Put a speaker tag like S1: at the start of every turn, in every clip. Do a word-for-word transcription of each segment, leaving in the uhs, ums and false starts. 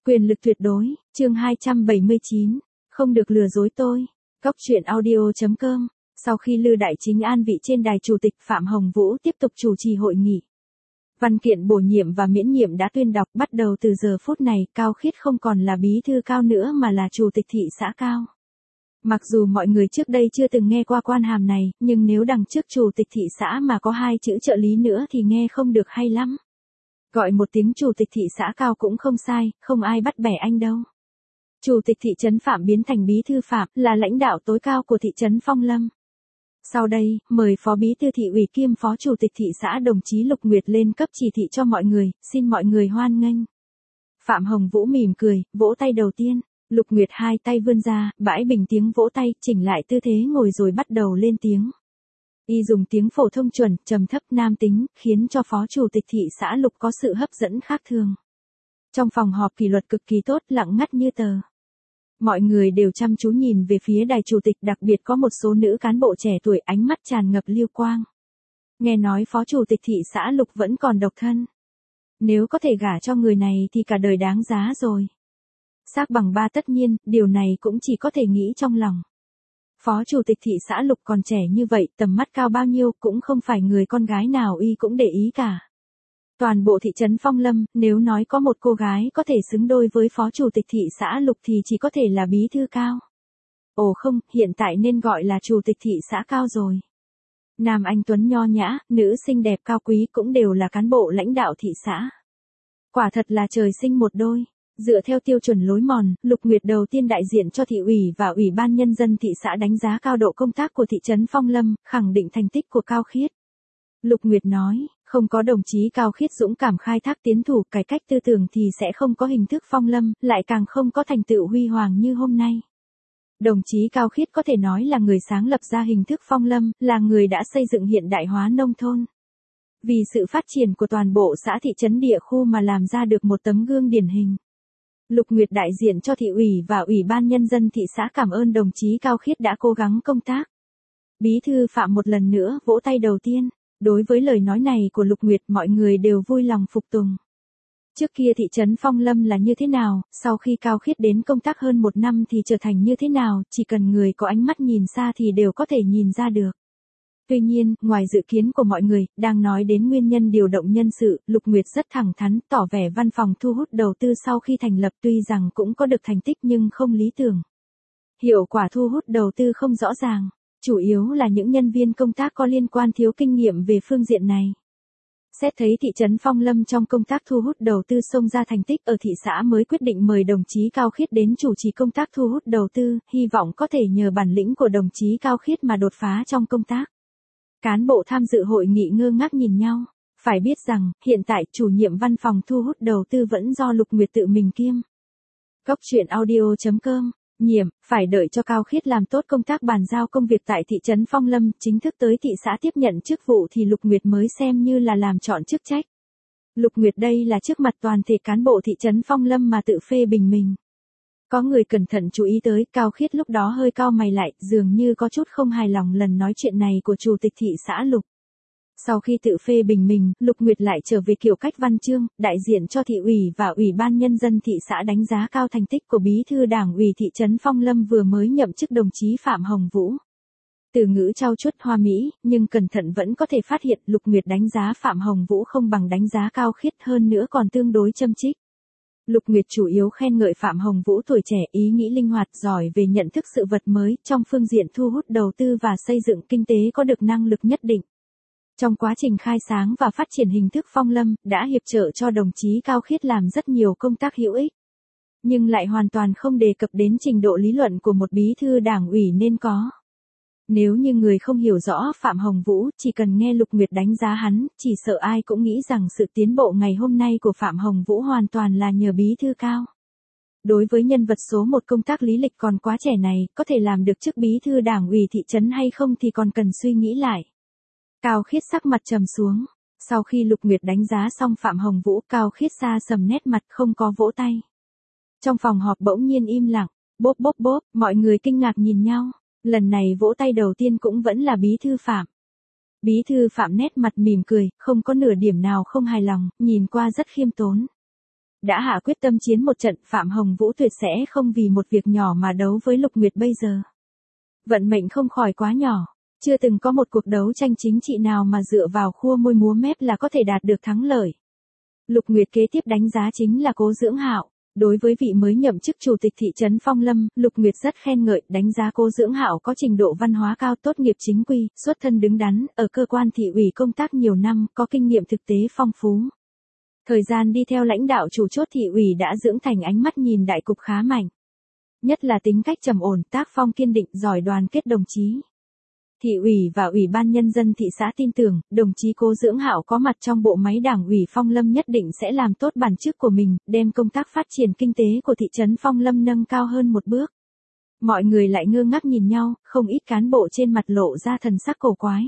S1: Quyền lực tuyệt đối, chương hai trăm bảy mươi chín, không được lừa dối tôi. Cóc truyện audio chấm com. Sau khi Lư Đại Chính an vị trên đài chủ tịch, Phạm Hồng Vũ tiếp tục chủ trì hội nghị. Văn kiện bổ nhiệm và miễn nhiệm đã tuyên đọc, bắt đầu từ giờ phút này, Cao Khiết không còn là bí thư Cao nữa mà là chủ tịch thị xã Cao. Mặc dù mọi người trước đây chưa từng nghe qua quan hàm này, nhưng nếu đằng trước chủ tịch thị xã mà có hai chữ trợ lý nữa thì nghe không được hay lắm. Gọi một tiếng chủ tịch thị xã Cao cũng không sai, không ai bắt bẻ anh đâu. Chủ tịch thị trấn Phạm biến thành bí thư Phạm, là lãnh đạo tối cao của thị trấn Phong Lâm. Sau đây, mời Phó Bí thư thị ủy kiêm Phó Chủ tịch thị xã đồng chí Lục Nguyệt lên cấp chỉ thị cho mọi người, xin mọi người hoan nghênh. Phạm Hồng Vũ mỉm cười, vỗ tay đầu tiên. Lục Nguyệt hai tay vươn ra, bãi bình tiếng vỗ tay, chỉnh lại tư thế ngồi rồi bắt đầu lên tiếng. Y dùng tiếng phổ thông chuẩn, trầm thấp nam tính, khiến cho Phó Chủ tịch thị xã Lục có sự hấp dẫn khác thường. Trong phòng họp kỷ luật cực kỳ tốt, lặng ngắt như tờ. Mọi người đều chăm chú nhìn về phía đài chủ tịch, đặc biệt có một số nữ cán bộ trẻ tuổi ánh mắt tràn ngập liêu quang. Nghe nói Phó Chủ tịch thị xã Lục vẫn còn độc thân. Nếu có thể gả cho người này thì cả đời đáng giá rồi. Xác bằng ba tất nhiên, điều này cũng chỉ có thể nghĩ trong lòng. Phó Chủ tịch thị xã Lục còn trẻ như vậy, tầm mắt cao bao nhiêu cũng không phải người con gái nào y cũng để ý cả. Toàn bộ thị trấn Phong Lâm, nếu nói có một cô gái có thể xứng đôi với Phó Chủ tịch thị xã Lục thì chỉ có thể là bí thư Cao. Ồ không, hiện tại nên gọi là Chủ tịch thị xã Cao rồi. Nam anh tuấn nho nhã, nữ xinh đẹp cao quý cũng đều là cán bộ lãnh đạo thị xã. Quả thật là trời sinh một đôi. Dựa theo tiêu chuẩn lối mòn, Lục Nguyệt đầu tiên đại diện cho thị ủy và ủy ban nhân dân thị xã đánh giá cao độ công tác của thị trấn Phong Lâm, khẳng định thành tích của Cao Khiết. Lục Nguyệt nói, không có đồng chí Cao Khiết dũng cảm khai thác tiến thủ cải cách tư tưởng thì sẽ không có hình thức Phong Lâm, lại càng không có thành tựu huy hoàng như hôm nay. Đồng chí Cao Khiết có thể nói là người sáng lập ra hình thức Phong Lâm, là người đã xây dựng hiện đại hóa nông thôn. Vì sự phát triển của toàn bộ xã thị trấn địa khu mà làm ra được một tấm gương điển hình. Lục Nguyệt đại diện cho thị ủy và ủy ban nhân dân thị xã cảm ơn đồng chí Cao Khiết đã cố gắng công tác. Bí thư Phạm một lần nữa vỗ tay đầu tiên. Đối với lời nói này của Lục Nguyệt, mọi người đều vui lòng phục tùng. Trước kia thị trấn Phong Lâm là như thế nào, sau khi Cao Khiết đến công tác hơn một năm thì trở thành như thế nào, chỉ cần người có ánh mắt nhìn xa thì đều có thể nhìn ra được. Tuy nhiên, ngoài dự kiến của mọi người, đang nói đến nguyên nhân điều động nhân sự, Lục Nguyệt rất thẳng thắn, tỏ vẻ văn phòng thu hút đầu tư sau khi thành lập tuy rằng cũng có được thành tích nhưng không lý tưởng. Hiệu quả thu hút đầu tư không rõ ràng, chủ yếu là những nhân viên công tác có liên quan thiếu kinh nghiệm về phương diện này. Xét thấy thị trấn Phong Lâm trong công tác thu hút đầu tư xông ra thành tích ở thị xã mới quyết định mời đồng chí Cao Khiết đến chủ trì công tác thu hút đầu tư, hy vọng có thể nhờ bản lĩnh của đồng chí Cao Khiết mà đột phá trong công tác. Cán bộ tham dự hội nghị ngơ ngác nhìn nhau, phải biết rằng, hiện tại chủ nhiệm văn phòng thu hút đầu tư vẫn do Lục Nguyệt tự mình kiêm. Cóc truyện audio chấm com, nhiệm, phải đợi cho Cao Khiết làm tốt công tác bàn giao công việc tại thị trấn Phong Lâm, chính thức tới thị xã tiếp nhận chức vụ thì Lục Nguyệt mới xem như là làm trọn chức trách. Lục Nguyệt đây là trước mặt toàn thể cán bộ thị trấn Phong Lâm mà tự phê bình mình. Có người cẩn thận chú ý tới, Cao Khiết lúc đó hơi cau mày lại, dường như có chút không hài lòng lần nói chuyện này của chủ tịch thị xã Lục. Sau khi tự phê bình mình, Lục Nguyệt lại trở về kiểu cách văn chương, đại diện cho thị ủy và ủy ban nhân dân thị xã đánh giá cao thành tích của bí thư đảng ủy thị trấn Phong Lâm vừa mới nhậm chức đồng chí Phạm Hồng Vũ. Từ ngữ trau chuốt hoa mỹ, nhưng cẩn thận vẫn có thể phát hiện Lục Nguyệt đánh giá Phạm Hồng Vũ không bằng đánh giá Cao Khiết, hơn nữa còn tương đối châm chích. Lục Nguyệt chủ yếu khen ngợi Phạm Hồng Vũ tuổi trẻ, ý nghĩ linh hoạt, giỏi về nhận thức sự vật mới, trong phương diện thu hút đầu tư và xây dựng kinh tế có được năng lực nhất định. Trong quá trình khai sáng và phát triển hình thức Phong Lâm, đã hiệp trợ cho đồng chí Cao Khiết làm rất nhiều công tác hữu ích. Nhưng lại hoàn toàn không đề cập đến trình độ lý luận của một bí thư đảng ủy nên có. Nếu như người không hiểu rõ Phạm Hồng Vũ, chỉ cần nghe Lục Nguyệt đánh giá hắn, chỉ sợ ai cũng nghĩ rằng sự tiến bộ ngày hôm nay của Phạm Hồng Vũ hoàn toàn là nhờ bí thư Cao. Đối với nhân vật số một công tác lý lịch còn quá trẻ này, có thể làm được chức bí thư đảng ủy thị trấn hay không thì còn cần suy nghĩ lại. Cao Khiết sắc mặt trầm xuống. Sau khi Lục Nguyệt đánh giá xong Phạm Hồng Vũ, Cao Khiết xa sầm nét mặt không có vỗ tay. Trong phòng họp bỗng nhiên im lặng, bốp bốp bốp, mọi người kinh ngạc nhìn nhau. Lần này vỗ tay đầu tiên cũng vẫn là bí thư Phạm. Bí thư Phạm nét mặt mỉm cười, không có nửa điểm nào không hài lòng, nhìn qua rất khiêm tốn. đã hạ quyết tâm chiến một trận, Phạm Hồng Vũ tuyệt sẽ không vì một việc nhỏ mà đấu với Lục Nguyệt bây giờ. Vận mệnh không khỏi quá nhỏ, chưa từng có một cuộc đấu tranh chính trị nào mà dựa vào khua môi múa mép là có thể đạt được thắng lợi. Lục Nguyệt kế tiếp đánh giá chính là Cố Dưỡng Hạo. Đối với vị mới nhậm chức chủ tịch thị trấn Phong Lâm, Lục Nguyệt rất khen ngợi, đánh giá Cố Dưỡng Hạo có trình độ văn hóa cao, tốt nghiệp chính quy, xuất thân đứng đắn, ở cơ quan thị ủy công tác nhiều năm, có kinh nghiệm thực tế phong phú. Thời gian đi theo lãnh đạo chủ chốt thị ủy đã dưỡng thành ánh mắt nhìn đại cục khá mạnh. Nhất là tính cách trầm ổn, tác phong kiên định, giỏi đoàn kết đồng chí. Thị ủy và Ủy ban Nhân dân thị xã tin tưởng, đồng chí Cố Dưỡng Hạo có mặt trong bộ máy Đảng ủy Phong Lâm nhất định sẽ làm tốt bản chức của mình, đem công tác phát triển kinh tế của thị trấn Phong Lâm nâng cao hơn một bước. Mọi người lại ngơ ngác nhìn nhau, không ít cán bộ trên mặt lộ ra thần sắc cổ quái.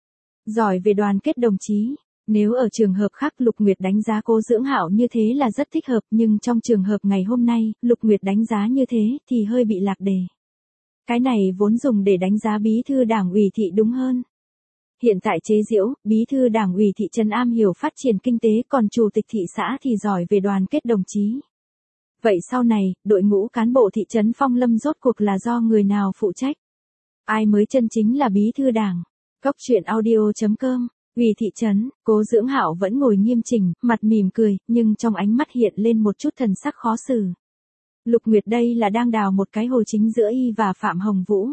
S1: Giỏi về đoàn kết đồng chí. Nếu ở trường hợp khác Lục Nguyệt đánh giá Cố Dưỡng Hạo như thế là rất thích hợp, nhưng trong trường hợp ngày hôm nay, Lục Nguyệt đánh giá như thế thì hơi bị lạc đề. Cái này vốn dùng để đánh giá bí thư đảng ủy thị đúng hơn. Hiện tại chế giễu, bí thư đảng ủy thị trấn am hiểu phát triển kinh tế, còn chủ tịch thị xã thì giỏi về đoàn kết đồng chí. Vậy sau này, đội ngũ cán bộ thị trấn Phong Lâm rốt cuộc là do người nào phụ trách? Ai mới chân chính là bí thư đảng? Cốc truyện audio chấm com. Ủy thị trấn, Cố Dưỡng Hạo vẫn ngồi nghiêm chỉnh, mặt mỉm cười, nhưng trong ánh mắt hiện lên một chút thần sắc khó xử. Lục Nguyệt đây là đang đào một cái hồ chính giữa y và Phạm Hồng Vũ.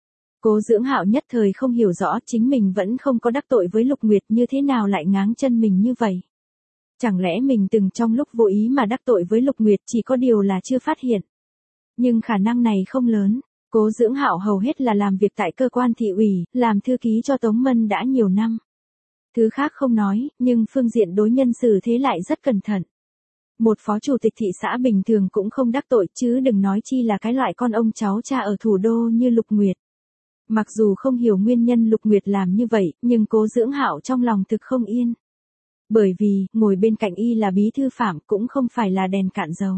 S1: Cố Dưỡng Hạo nhất thời không hiểu rõ chính mình vẫn không có đắc tội với Lục Nguyệt, như thế nào lại ngáng chân mình như vậy. Chẳng lẽ mình từng trong lúc vô ý mà đắc tội với Lục Nguyệt, chỉ có điều là chưa phát hiện. Nhưng khả năng này không lớn. Cố Dưỡng Hạo hầu hết là làm việc tại cơ quan thị ủy, làm thư ký cho Tống Mân đã nhiều năm. Thứ khác không nói, nhưng phương diện đối nhân xử thế lại rất cẩn thận. Một phó chủ tịch thị xã bình thường cũng không đắc tội, chứ đừng nói chi là cái loại con ông cháu cha ở thủ đô như Lục Nguyệt. Mặc dù không hiểu nguyên nhân Lục Nguyệt làm như vậy, nhưng Cố Dưỡng Hạo trong lòng thực không yên. Bởi vì, ngồi bên cạnh y là bí thư Phạm cũng không phải là đèn cạn dầu.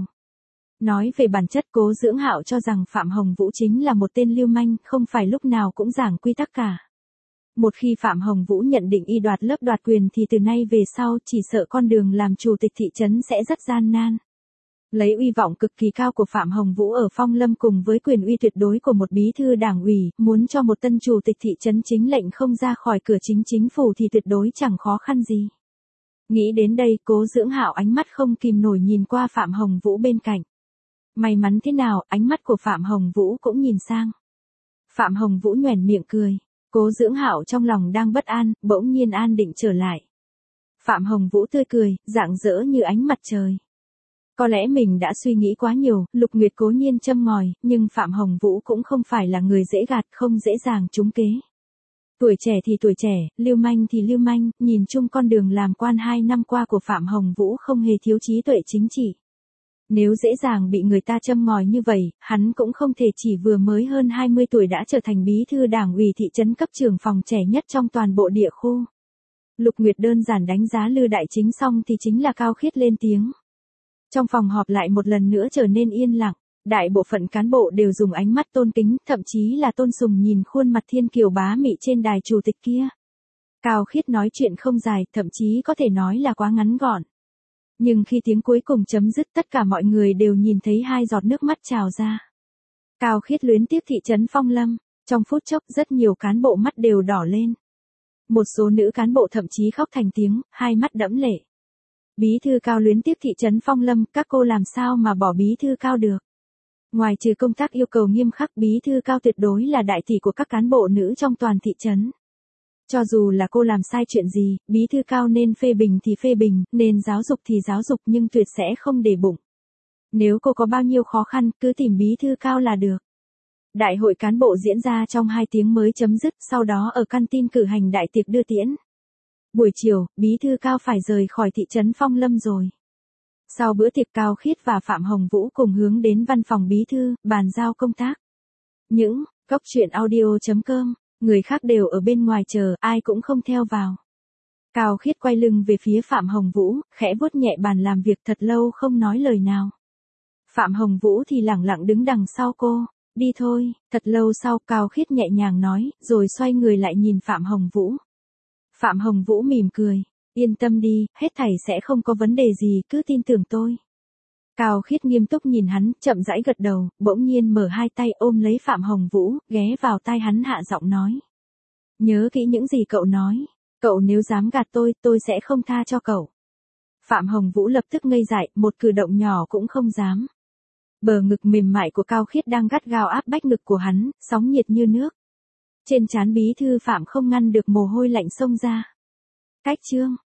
S1: Nói về bản chất, Cố Dưỡng Hạo cho rằng Phạm Hồng Vũ chính là một tên lưu manh, không phải lúc nào cũng giảng quy tắc cả. Một khi Phạm Hồng Vũ nhận định y đoạt lớp đoạt quyền thì từ nay về sau chỉ sợ con đường làm chủ tịch thị trấn sẽ rất gian nan. Lấy uy vọng cực kỳ cao của Phạm Hồng Vũ ở Phong Lâm cùng với quyền uy tuyệt đối của một bí thư đảng ủy, muốn cho một tân chủ tịch thị trấn chính lệnh không ra khỏi cửa chính chính phủ thì tuyệt đối chẳng khó khăn gì. Nghĩ đến đây, Cố Dưỡng Hạo ánh mắt không kìm nổi nhìn qua Phạm Hồng Vũ bên cạnh. May mắn thế nào, ánh mắt của Phạm Hồng Vũ cũng nhìn sang. Phạm Hồng Vũ nhoẻn miệng cười. Cố Dưỡng Hạo trong lòng đang bất an, bỗng nhiên an định trở lại. Phạm Hồng Vũ tươi cười, rạng rỡ như ánh mặt trời. Có lẽ mình đã suy nghĩ quá nhiều, Lục Nguyệt cố nhiên châm ngòi, nhưng Phạm Hồng Vũ cũng không phải là người dễ gạt, không dễ dàng trúng kế. Tuổi trẻ thì tuổi trẻ, lưu manh thì lưu manh, nhìn chung con đường làm quan hai năm qua của Phạm Hồng Vũ không hề thiếu trí tuệ chính trị. Nếu dễ dàng bị người ta châm ngòi như vậy, hắn cũng không thể chỉ vừa mới hơn hai mươi tuổi đã trở thành bí thư đảng ủy thị trấn cấp trưởng phòng trẻ nhất trong toàn bộ địa khu. Lục Nguyệt đơn giản đánh giá Lư Đại Chính xong thì chính là Cao Khiết lên tiếng. Trong phòng họp lại một lần nữa trở nên yên lặng, đại bộ phận cán bộ đều dùng ánh mắt tôn kính, thậm chí là tôn sùng nhìn khuôn mặt thiên kiều bá mị trên đài chủ tịch kia. Cao Khiết nói chuyện không dài, thậm chí có thể nói là quá ngắn gọn. Nhưng khi tiếng cuối cùng chấm dứt, tất cả mọi người đều nhìn thấy hai giọt nước mắt trào ra. Cao Khiết luyến tiếc thị trấn Phong Lâm, trong phút chốc rất nhiều cán bộ mắt đều đỏ lên. Một số nữ cán bộ thậm chí khóc thành tiếng, hai mắt đẫm lệ. Bí thư Cao luyến tiếc thị trấn Phong Lâm, các cô làm sao mà bỏ bí thư Cao được. Ngoài trừ công tác yêu cầu nghiêm khắc, bí thư Cao tuyệt đối là đại tỷ của các cán bộ nữ trong toàn thị trấn. Cho dù là cô làm sai chuyện gì, bí thư Cao nên phê bình thì phê bình, nên giáo dục thì giáo dục, nhưng tuyệt sẽ không để bụng. Nếu cô có bao nhiêu khó khăn, cứ tìm bí thư Cao là được. Đại hội cán bộ diễn ra trong hai tiếng mới chấm dứt, sau đó ở căn tin cử hành đại tiệc đưa tiễn. Buổi chiều, bí thư Cao phải rời khỏi thị trấn Phong Lâm rồi. Sau bữa tiệc, Cao Khiết và Phạm Hồng Vũ cùng hướng đến văn phòng bí thư, bàn giao công tác. Những, cốc truyện audio chấm com, người khác đều ở bên ngoài chờ, ai cũng không theo vào. Cao Khiết quay lưng về phía Phạm Hồng Vũ, khẽ vuốt nhẹ bàn làm việc, thật lâu không nói lời nào. Phạm Hồng Vũ thì lẳng lặng đứng đằng sau cô, đi thôi, thật lâu sau Cao Khiết nhẹ nhàng nói, rồi xoay người lại nhìn Phạm Hồng Vũ. Phạm Hồng Vũ mỉm cười, yên tâm đi, hết thảy sẽ không có vấn đề gì, cứ tin tưởng tôi. Cao Khiết nghiêm túc nhìn hắn, chậm rãi gật đầu, bỗng nhiên mở hai tay ôm lấy Phạm Hồng Vũ, ghé vào tai hắn hạ giọng nói. Nhớ kỹ những gì cậu nói, cậu nếu dám gạt tôi, tôi sẽ không tha cho cậu. Phạm Hồng Vũ lập tức ngây dại, một cử động nhỏ cũng không dám. Bờ ngực mềm mại của Cao Khiết đang gắt gao áp bách ngực của hắn, sóng nhiệt như nước. Trên trán bí thư Phạm không ngăn được mồ hôi lạnh xông ra. Cách chương